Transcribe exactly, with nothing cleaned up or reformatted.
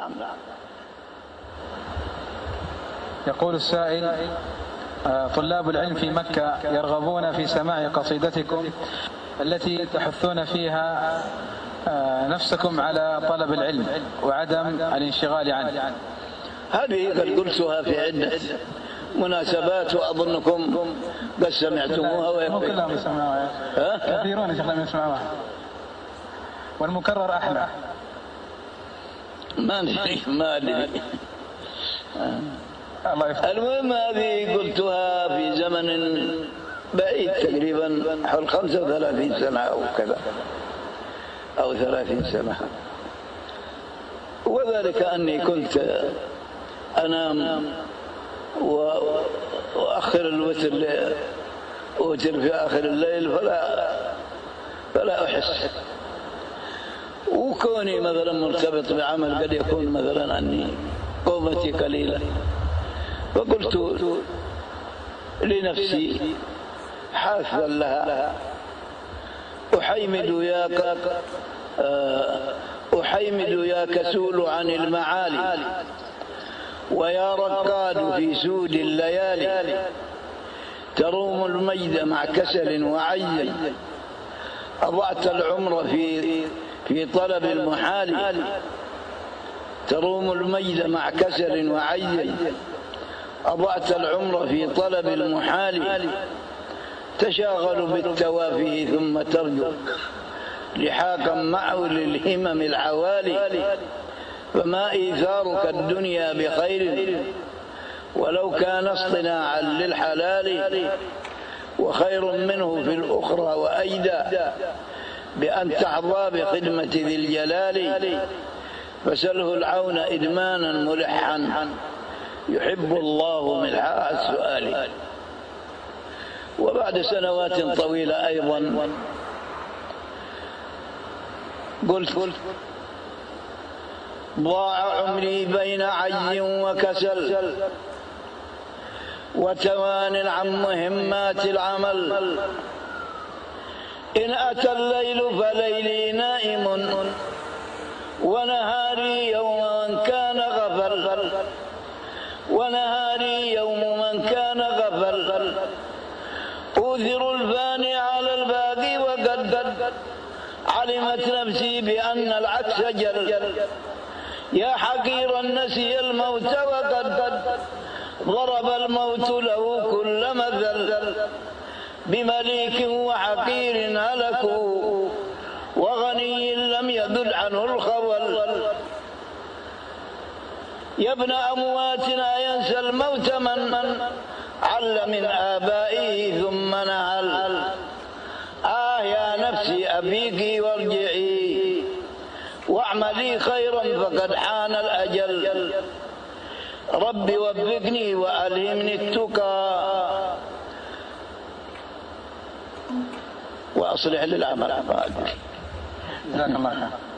يقول السائل: طلاب العلم في مكة يرغبون في سماع قصيدتكم التي تحثون فيها نفسكم على طلب العلم وعدم الانشغال عنه. هذه قد قلتها في عدة مناسبات وأظنكم قد سمعتموها. مو كلهم يسمعوها، كثيرون يا شيخ لم يسمعوها، والمكرر أحلى. ما أدري ما أدري المهم هذه قلتها في زمن بعيد تقريبا حول خمسة وثلاثين سنة أو كذا أو ثلاثين سنة، وذلك أني كنت أنام وأخر الوتر أوتر في آخر الليل فلا فلا أحس، وكوني مثلا مرتبط بعمل قد يكون مثلا أني قومتي قليلة، فقلت لنفسي حاثا لها: أحيمد ياك أحيمد يا كسول عن المعالي، ويا ركاد في سود الليالي، تروم المجد مع كسل وعي، أضعت العمر في في طلب المحال، تروم المجد مع كسل وعي، أضعت العمر في طلب المحال، تشاغل بالتوافه ثم ترجو لحاقا معه للهمم العوالي، فما إيثارك الدنيا بخير ولو كان اصطناعا للحلال، وخير منه في الأخرى وأيدى بأن تحظى بخدمة ذي الجلال، فسله العون إدمانا ملحا يحب الله ملحاء السؤال. وبعد سنوات طويلة أيضا قلت: ضاع عمري بين عي وكسل وتوان عن مهمات العمل، إن أتى الليل فليلي نائم ونهاري يوم من كان غفل، ونهاري يوم من كان غفل، أوثر الفاني على الباقي وقد علمت نفسي بأن العكس جل، يا حقيرا نسي الموت وقد ضرب الموت له كل مثل، بمليك وحقير هلكوا وغني لم يذل عنه الخول، يا ابن أمواتنا ينسى الموت من عل من آبائه ثم نهل، آه يا نفسي أبيك وارجعي واعملي خيرا فقد حان الأجل، ربي وفقني وألهمني التقى وأصلح للعمل. جزاك الله خير.